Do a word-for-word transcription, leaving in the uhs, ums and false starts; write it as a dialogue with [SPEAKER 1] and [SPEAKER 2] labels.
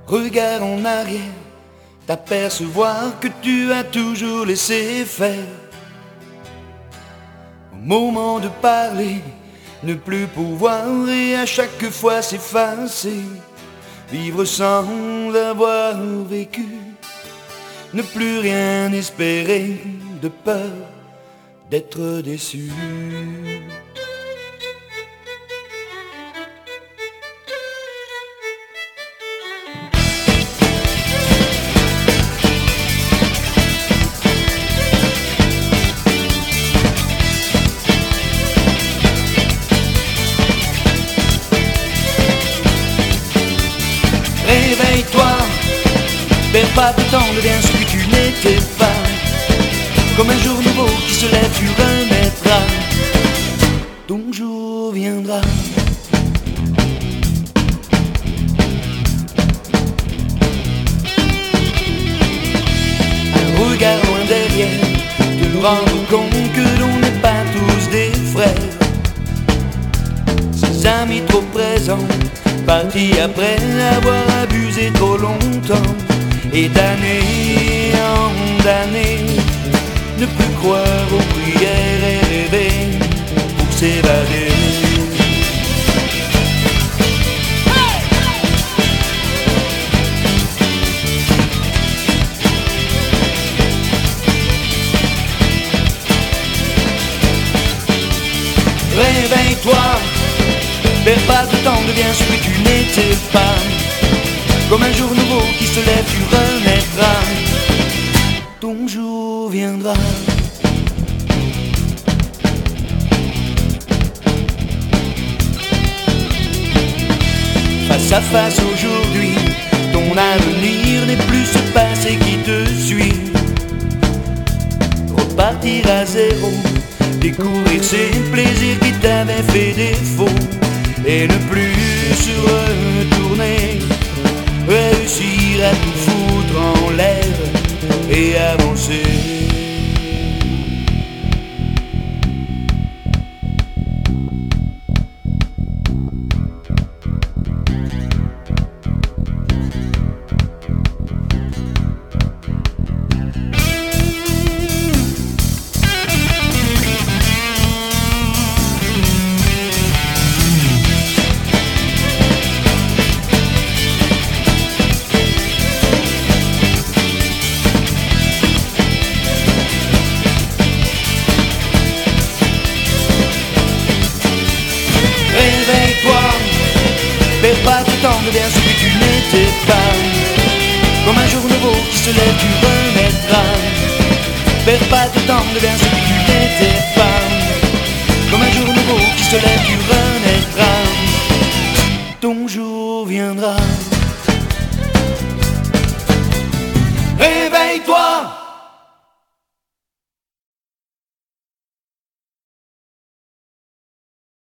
[SPEAKER 1] Regarde en arrière, t'apercevoir que tu as toujours laissé faire. Au moment de parler, ne plus pouvoir et à chaque fois s'effacer. Vivre sans avoir vécu, ne plus rien espérer, de peur d'être déçu. Réveille-toi, perds pas de temps, deviens ce que tu n'étais pas. Comme un jour nouveau qui se lève, tu renaîtras. Ton jour viendra. Un regard loin derrière, de nous rendre compte que l'on n'est pas tous des frères. Ces amis trop présents, partis après avoir abusé trop longtemps. Et d'année en année, ne plus croire aux prières et rêver pour s'évader. Réveille-toi, perds pas de temps, deviens ce que tu n'étais pas. Comme un jour nouveau qui se lève, tu renaîtras. Ton jour viendra. Face à face aujourd'hui, ton avenir n'est plus ce passé qui te suit. Repartir à zéro, découvrir ces plaisirs qui t'avaient fait défaut, et ne plus se retourner, réussir à tout foutre en l'air et avancer. Perds pas de temps, deviens ce que tu n'étais pas. Comme un jour nouveau qui se lève, tu renaîtras. Perds pas de temps, deviens ce que tu n'étais pas. Comme un jour nouveau qui se lève, tu renaîtras. Ton jour viendra.